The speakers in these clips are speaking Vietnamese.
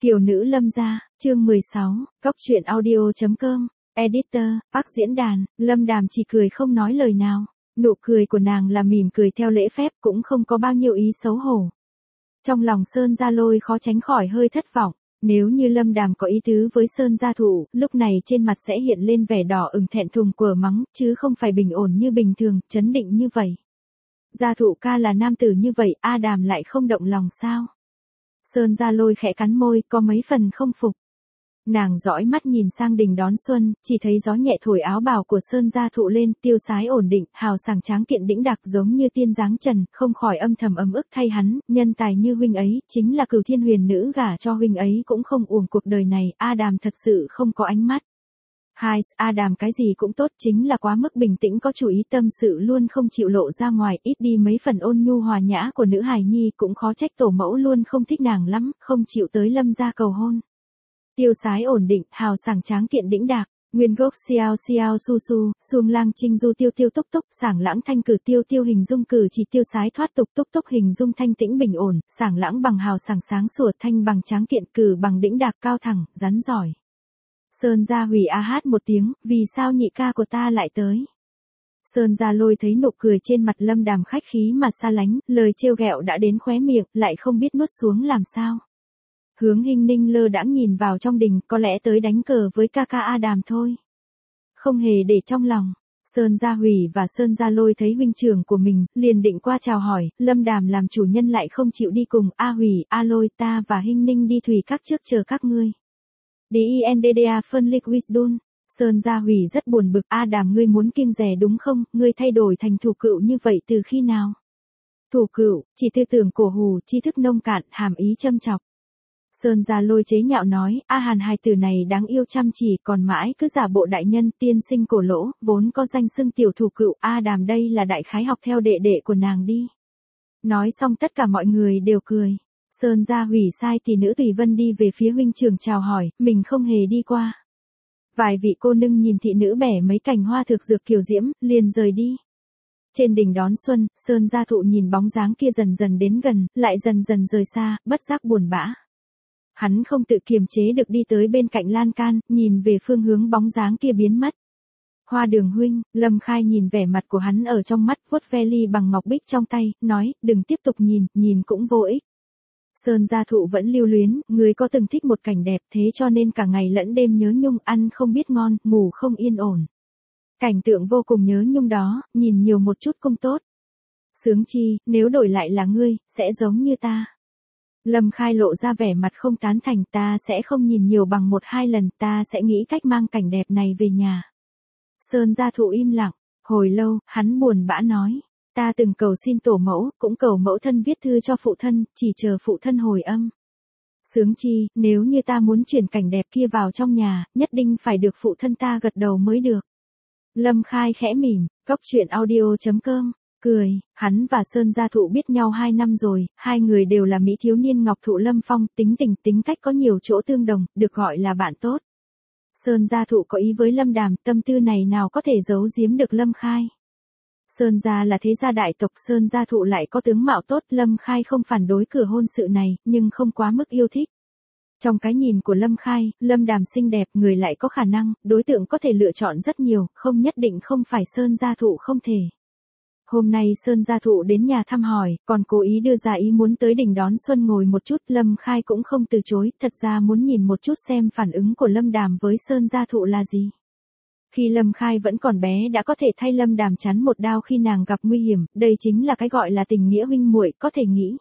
Kiều nữ Lâm gia, chương 16, Cóc truyện audio.com, Editor, Park diễn đàn, Lâm Đàm chỉ cười không nói lời nào. Nụ cười của nàng là mỉm cười theo lễ phép, cũng không có bao nhiêu ý xấu hổ. Trong lòng Sơn Gia Lôi khó tránh khỏi hơi thất vọng. Nếu như Lâm Đàm có ý tứ với Sơn Gia Thụ, lúc này trên mặt sẽ hiện lên vẻ đỏ ửng thẹn thùng quở mắng, chứ không phải bình ổn như bình thường, trấn định như vậy. Gia Thụ ca là nam tử như vậy, A Đàm lại không động lòng sao? Sơn Gia Lôi khẽ cắn môi, có mấy phần không phục. Nàng dõi mắt nhìn sang đình đón xuân, chỉ thấy gió nhẹ thổi áo bào của Sơn Gia Thụ lên, tiêu sái ổn định, hào sảng tráng kiện đĩnh đạc giống như tiên dáng trần, không khỏi âm thầm ấm ức thay hắn, nhân tài như huynh ấy, chính là Cửu Thiên Huyền nữ gả cho huynh ấy cũng không uổng cuộc đời này, A Đàm thật sự không có ánh mắt. Hai, A Đàm cái gì cũng tốt, chính là quá mức bình tĩnh có chủ ý, tâm sự luôn không chịu lộ ra ngoài, ít đi mấy phần ôn nhu hòa nhã của nữ hài nhi, cũng khó trách tổ mẫu luôn không thích nàng lắm, không chịu tới Lâm gia cầu hôn. Tiêu sái ổn định, hào sảng tráng kiện đĩnh đạc, nguyên gốc xiao xiao su su, xuông lang trinh du tiêu tiêu túc túc, sảng lãng thanh cử tiêu tiêu hình dung cử chỉ tiêu sái thoát tục túc túc hình dung thanh tĩnh bình ổn, sảng lãng bằng hào sảng sáng sủa, thanh bằng tráng kiện, cử bằng đĩnh đạc cao thẳng, rắn giỏi. Sơn Gia hủy a hát một tiếng, vì sao nhị ca của ta lại tới? Sơn Gia Lôi thấy nụ cười trên mặt Lâm Đàm khách khí mà xa lánh, lời trêu ghẹo đã đến khóe miệng, lại không biết nuốt xuống làm sao. Hướng Hinh Ninh lơ đãng nhìn vào trong đình, có lẽ tới đánh cờ với ca ca A Đàm thôi. Không hề để trong lòng. Sơn Gia Hủy và Sơn Gia Lôi thấy huynh trưởng của mình, liền định qua chào hỏi, Lâm Đàm làm chủ nhân lại không chịu đi cùng, A Hủy, A Lôi, ta và Hinh Ninh đi thủy các trước chờ các ngươi. DINDDA phân lick wisdom. Sơn Gia Hủy rất buồn bực, A Đàm ngươi muốn kiêng rẻ đúng không, ngươi thay đổi thành thủ cựu như vậy từ khi nào? Thủ cựu, chỉ tư tưởng cổ hủ, tri thức nông cạn, hàm ý châm chọc. Sơn Gia Lôi chế nhạo nói, A Hàn hài tử này đáng yêu chăm chỉ, còn mãi cứ giả bộ đại nhân, tiên sinh cổ lỗ, vốn có danh xưng tiểu thủ cựu, A Đàm đây là đại khái học theo đệ đệ của nàng đi. Nói xong tất cả mọi người đều cười. Sơn Gia Hủy sai tỷ nữ Tùy Vân đi về phía huynh trưởng chào hỏi, mình không hề đi qua. Vài vị cô nương nhìn thị nữ bẻ mấy cành hoa thực dược kiều diễm, liền rời đi. Trên đỉnh đón xuân, Sơn Gia Thụ nhìn bóng dáng kia dần dần đến gần, lại dần dần rời xa, bất giác buồn bã. Hắn không tự kiềm chế được đi tới bên cạnh lan can, nhìn về phương hướng bóng dáng kia biến mất. Hoa Đường huynh, Lâm Khai nhìn vẻ mặt của hắn ở trong mắt, vuốt ve ly bằng ngọc bích trong tay, nói, đừng tiếp tục nhìn, nhìn cũng vô ích. Sơn Gia Thụ vẫn lưu luyến, người có từng thích một cảnh đẹp thế cho nên cả ngày lẫn đêm nhớ nhung, ăn không biết ngon, ngủ không yên ổn. Cảnh tượng vô cùng nhớ nhung đó, nhìn nhiều một chút cũng tốt. Sướng chi, nếu đổi lại là ngươi, sẽ giống như ta. Lâm Khai lộ ra vẻ mặt không tán thành, ta sẽ không nhìn nhiều bằng 1-2 lần, ta sẽ nghĩ cách mang cảnh đẹp này về nhà. Sơn Gia Thụ im lặng, hồi lâu, hắn buồn bã nói. Ta từng cầu xin tổ mẫu, cũng cầu mẫu thân viết thư cho phụ thân, chỉ chờ phụ thân hồi âm. Sướng chi, nếu như ta muốn chuyển cảnh đẹp kia vào trong nhà, nhất định phải được phụ thân ta gật đầu mới được. Lâm Khai khẽ mỉm, Cóc truyện audio.com, cười, hắn và Sơn Gia Thụ biết nhau 2 năm rồi, hai người đều là mỹ thiếu niên ngọc thụ lâm phong, tính tình, tính cách có nhiều chỗ tương đồng, được gọi là bạn tốt. Sơn Gia Thụ có ý với Lâm Đàm, tâm tư này nào có thể giấu giếm được Lâm Khai. Sơn Gia là thế gia đại tộc, Sơn Gia Thụ lại có tướng mạo tốt, Lâm Khai không phản đối cửa hôn sự này, nhưng không quá mức yêu thích. Trong cái nhìn của Lâm Khai, Lâm Đàm xinh đẹp, người lại có khả năng, đối tượng có thể lựa chọn rất nhiều, không nhất định không phải Sơn Gia Thụ không thể. Hôm nay Sơn Gia Thụ đến nhà thăm hỏi, còn cố ý đưa ra ý muốn tới đỉnh đón xuân ngồi một chút, Lâm Khai cũng không từ chối, thật ra muốn nhìn một chút xem phản ứng của Lâm Đàm với Sơn Gia Thụ là gì. Khi Lâm Khai vẫn còn bé đã có thể thay Lâm Đàm chắn một đao khi nàng gặp nguy hiểm, đây chính là cái gọi là tình nghĩa huynh muội, có thể nghĩ.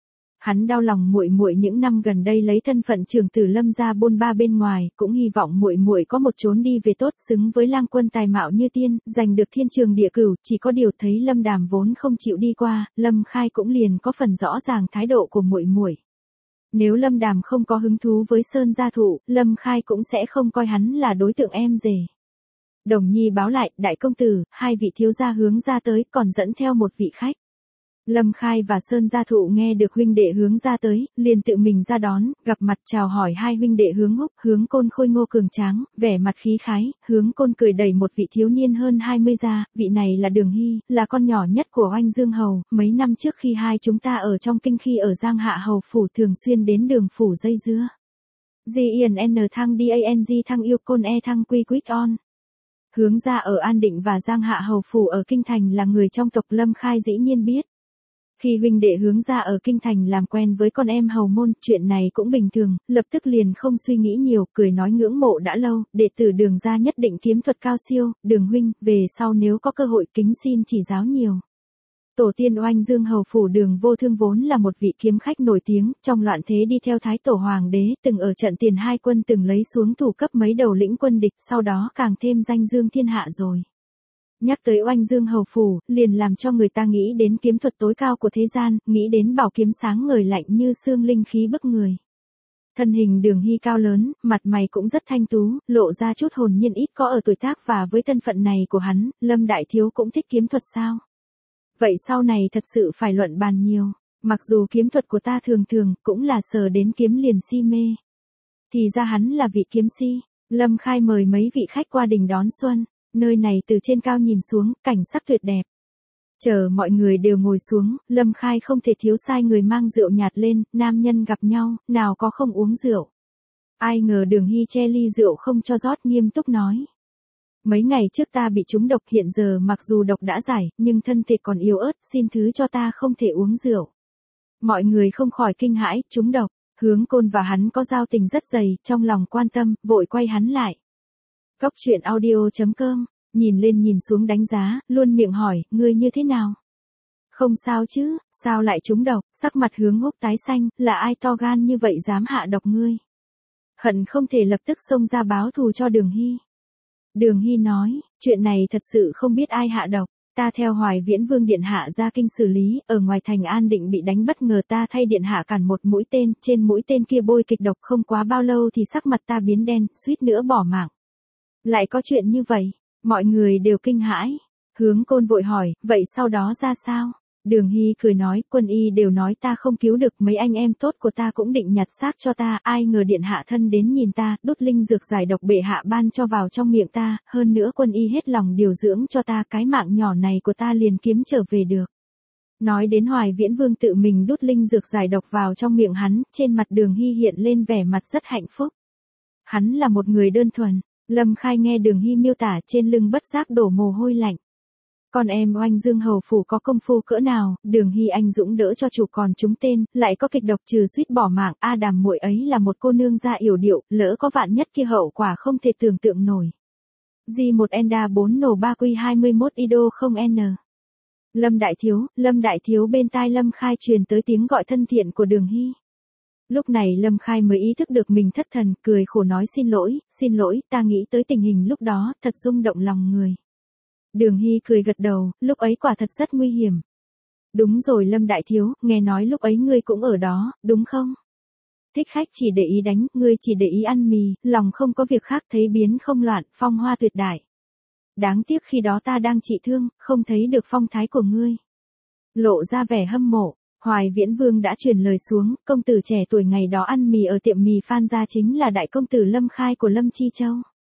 Hắn đau lòng muội muội những năm gần đây lấy thân phận trưởng tử Lâm gia bôn ba bên ngoài, cũng hy vọng muội muội có một chốn đi về tốt, xứng với lang quân tài mạo như tiên, giành được thiên trường địa cửu, chỉ có điều thấy Lâm Đàm vốn không chịu đi qua, Lâm Khai cũng liền có phần rõ ràng thái độ của muội muội. Nếu Lâm Đàm không có hứng thú với Sơn Gia Thụ, Lâm Khai cũng sẽ không coi hắn là đối tượng em rể. Đồng Nhi báo lại, đại công tử, 2 vị thiếu gia hướng ra tới, còn dẫn theo một vị khách. Lâm Khai và Sơn Gia Thụ nghe được huynh đệ hướng ra tới, liền tự mình ra đón, gặp mặt chào hỏi hai huynh đệ Hướng Húc, Hướng Côn khôi ngô cường tráng, vẻ mặt khí khái, Hướng Côn cười đẩy một vị thiếu niên hơn 20 ra, vị này là Đường Hy, là con nhỏ nhất của Oanh Dương Hầu, mấy năm trước khi hai chúng ta ở trong kinh khi ở Giang Hạ Hầu phủ thường xuyên đến Đường phủ dây dưa. GIN thăng DANG thăng yêu côn e thăng quy quick on. Hướng gia ở An Định và Giang Hạ Hầu Phủ ở Kinh Thành là người trong tộc Lâm Khai dĩ nhiên biết. Khi huynh đệ Hướng gia ở Kinh Thành làm quen với con em hầu môn, chuyện này cũng bình thường, lập tức liền không suy nghĩ nhiều, cười nói ngưỡng mộ đã lâu, đệ tử Đường gia nhất định kiếm thuật cao siêu, Đường huynh, về sau nếu có cơ hội kính xin chỉ giáo nhiều. Tổ tiên Oanh Dương Hầu Phủ Đường Vô Thương vốn là một vị kiếm khách nổi tiếng, trong loạn thế đi theo Thái Tổ Hoàng đế, từng ở trận tiền hai quân từng lấy xuống thủ cấp mấy đầu lĩnh quân địch, sau đó càng thêm danh dương thiên hạ rồi. Nhắc tới Oanh Dương Hầu Phủ, liền làm cho người ta nghĩ đến kiếm thuật tối cao của thế gian, nghĩ đến bảo kiếm sáng ngời lạnh như xương linh khí bức người. Thân hình Đường Hy cao lớn, mặt mày cũng rất thanh tú, lộ ra chút hồn nhiên ít có ở tuổi tác, và với thân phận này của hắn, Lâm Đại Thiếu cũng thích kiếm thuật sao? Vậy sau này thật sự phải luận bàn nhiều, mặc dù kiếm thuật của ta thường thường, cũng là sờ đến kiếm liền si mê. Thì ra hắn là vị kiếm si. Lâm Khai mời mấy vị khách qua đình đón xuân, nơi này từ trên cao nhìn xuống, cảnh sắc tuyệt đẹp. Chờ mọi người đều ngồi xuống, Lâm Khai không thể thiếu sai người mang rượu nhạt lên, nam nhân gặp nhau, nào có không uống rượu. Ai ngờ Đường Hy che ly rượu không cho rót, nghiêm túc nói. Mấy ngày trước ta bị trúng độc, hiện giờ mặc dù độc đã giải, nhưng thân thể còn yếu ớt, xin thứ cho ta không thể uống rượu. Mọi người không khỏi kinh hãi, trúng độc, Hướng Côn và hắn có giao tình rất dày, trong lòng quan tâm, vội quay hắn lại. Góc truyện audio.com, nhìn lên nhìn xuống đánh giá, luôn miệng hỏi, ngươi như thế nào? Không sao chứ, sao lại trúng độc? Sắc mặt Hướng Húc tái xanh, là ai to gan như vậy dám hạ độc ngươi? Hận không thể lập tức xông ra báo thù cho Đường Hy. Đường Hy nói, chuyện này thật sự không biết ai hạ độc, ta theo Hoài Viễn Vương điện hạ ra kinh xử lý, ở ngoài thành An Định bị đánh bất ngờ, ta thay điện hạ cản một mũi tên, trên mũi tên kia bôi kịch độc, không quá bao lâu thì sắc mặt ta biến đen, suýt nữa bỏ mạng. Lại có chuyện như vậy, mọi người đều kinh hãi. Hướng Côn vội hỏi, vậy sau đó ra sao? Đường Hy cười nói, quân y đều nói ta không cứu được, mấy anh em tốt của ta cũng định nhặt xác cho ta, ai ngờ điện hạ thân đến nhìn ta, đốt linh dược giải độc bệ hạ ban cho vào trong miệng ta, hơn nữa quân y hết lòng điều dưỡng cho ta, cái mạng nhỏ này của ta liền kiếm trở về được. Nói đến Hoài Viễn Vương tự mình đốt linh dược giải độc vào trong miệng hắn, trên mặt Đường Hy hiện lên vẻ mặt rất hạnh phúc. Hắn là một người đơn thuần. Lâm Khai nghe Đường Hy miêu tả, trên lưng bất giác đổ mồ hôi lạnh. Con em Oanh Dương Hầu Phủ có công phu cỡ nào, Đường Hy anh dũng đỡ cho chủ còn trúng tên, lại có kịch độc trừ suýt bỏ mạng, Đàm muội ấy là một cô nương da yểu điệu, lỡ có vạn nhất kia hậu quả không thể tưởng tượng nổi. G1 Enda 4 nổ 3 Q 21 Ido không N. Lâm Đại Thiếu bên tai Lâm Khai truyền tới tiếng gọi thân thiện của Đường Hy. Lúc này Lâm Khai mới ý thức được mình thất thần, cười khổ nói xin lỗi, ta nghĩ tới tình hình lúc đó, thật rung động lòng người. Đường Hy cười gật đầu, lúc ấy quả thật rất nguy hiểm. Đúng rồi Lâm Đại Thiếu, nghe nói lúc ấy ngươi cũng ở đó, đúng không? Thích khách chỉ để ý đánh, ngươi chỉ để ý ăn mì, lòng không có việc khác, thấy biến không loạn, phong hoa tuyệt đại. Đáng tiếc khi đó ta đang trị thương, không thấy được phong thái của ngươi. Lộ ra vẻ hâm mộ. Hoài Viễn Vương đã truyền lời xuống, công tử trẻ tuổi ngày đó ăn mì ở tiệm mì Phan gia chính là đại công tử Lâm Khai của Lâm Chi Châu.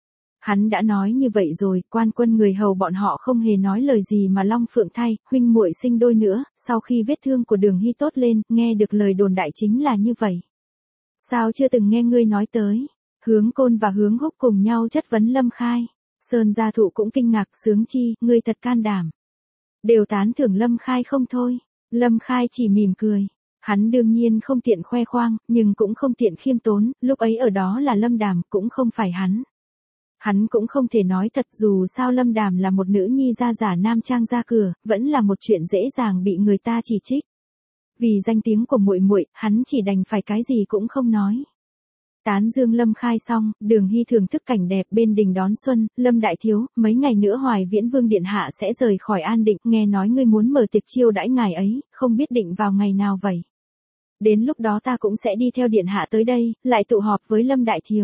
Hắn đã nói như vậy rồi, quan quân người hầu bọn họ không hề nói lời gì mà long phượng thai, huynh muội sinh đôi nữa, sau khi vết thương của Đường Hy tốt lên, nghe được lời đồn đại chính là như vậy. Sao chưa từng nghe ngươi nói tới? Hướng Côn và Hướng Húc cùng nhau chất vấn Lâm Khai. Sơn gia thụ cũng kinh ngạc, Sướng Chi, ngươi thật can đảm. Đều tán thưởng Lâm Khai không thôi. Lâm Khai chỉ mỉm cười. Hắn đương nhiên không tiện khoe khoang, nhưng cũng không tiện khiêm tốn, lúc ấy ở đó là Lâm Đàm, cũng không phải hắn. Hắn cũng không thể nói thật, dù sao Lâm Đàm là một nữ nhi ra giả nam trang ra cửa, vẫn là một chuyện dễ dàng bị người ta chỉ trích. Vì danh tiếng của muội muội, hắn chỉ đành phải cái gì cũng không nói. Tán dương Lâm Khai xong, Đường Hy thưởng thức cảnh đẹp bên đình đón xuân, Lâm Đại Thiếu, mấy ngày nữa Hoài Viễn Vương điện hạ sẽ rời khỏi An Định, nghe nói ngươi muốn mở tiệc chiêu đãi ngài ấy, không biết định vào ngày nào vậy. Đến lúc đó ta cũng sẽ đi theo điện hạ tới đây, lại tụ họp với Lâm Đại Thiếu.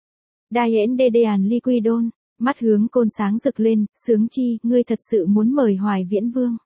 Đai yến đê đàn ly quy đôn, mắt Hướng Côn sáng rực lên, Sướng Chi, ngươi thật sự muốn mời Hoài Viễn Vương.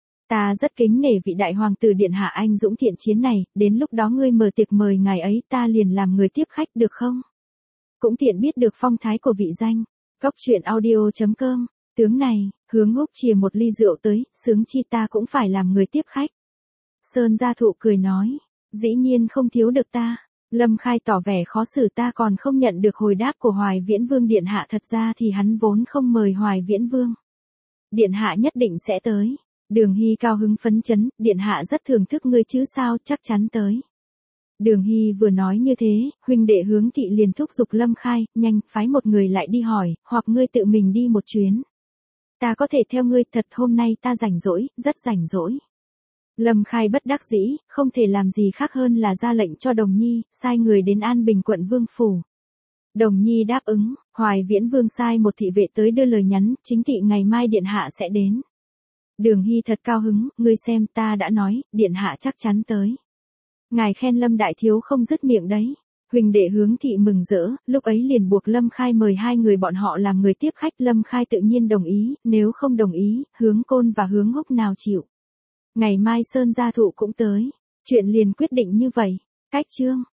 Ta rất kính nể vị đại hoàng tử điện hạ anh dũng thiện chiến này, đến lúc đó ngươi mở tiệc mời ngài ấy, ta liền làm người tiếp khách được không? Cũng tiện biết được phong thái của vị danh. Góc truyện audio.com, tướng này, Hướng Húc chìa một ly rượu tới, Sướng Chi ta cũng phải làm người tiếp khách. Sơn gia thụ cười nói, dĩ nhiên không thiếu được ta. Lâm Khai tỏ vẻ khó xử, ta còn không nhận được hồi đáp của Hoài Viễn Vương điện hạ, thật ra thì hắn vốn không mời Hoài Viễn Vương. Điện hạ nhất định sẽ tới. Đường Hy cao hứng phấn chấn, điện hạ rất thưởng thức ngươi chứ sao, chắc chắn tới. Đường Hy vừa nói như thế, huynh đệ Hướng Thị liền thúc giục Lâm Khai, nhanh, phái một người lại đi hỏi, hoặc ngươi tự mình đi một chuyến. Ta có thể theo ngươi, thật hôm nay ta rảnh rỗi, rất rảnh rỗi. Lâm Khai bất đắc dĩ, không thể làm gì khác hơn là ra lệnh cho Đồng Nhi, sai người đến An Bình quận Vương Phủ. Đồng Nhi đáp ứng, Hoài Viễn Vương sai một thị vệ tới đưa lời nhắn, chính thị ngày mai điện hạ sẽ đến. Đường Hy thật cao hứng, ngươi xem ta đã nói, điện hạ chắc chắn tới. Ngài khen Lâm đại thiếu không dứt miệng đấy. Huỳnh đệ Hướng Thị mừng rỡ, lúc ấy liền buộc Lâm Khai mời hai người bọn họ làm người tiếp khách. Lâm Khai tự nhiên đồng ý, nếu không đồng ý, Hướng Côn và Hướng Húc nào chịu. Ngày mai Sơn Gia Thụ cũng tới, chuyện liền quyết định như vậy. Cách chương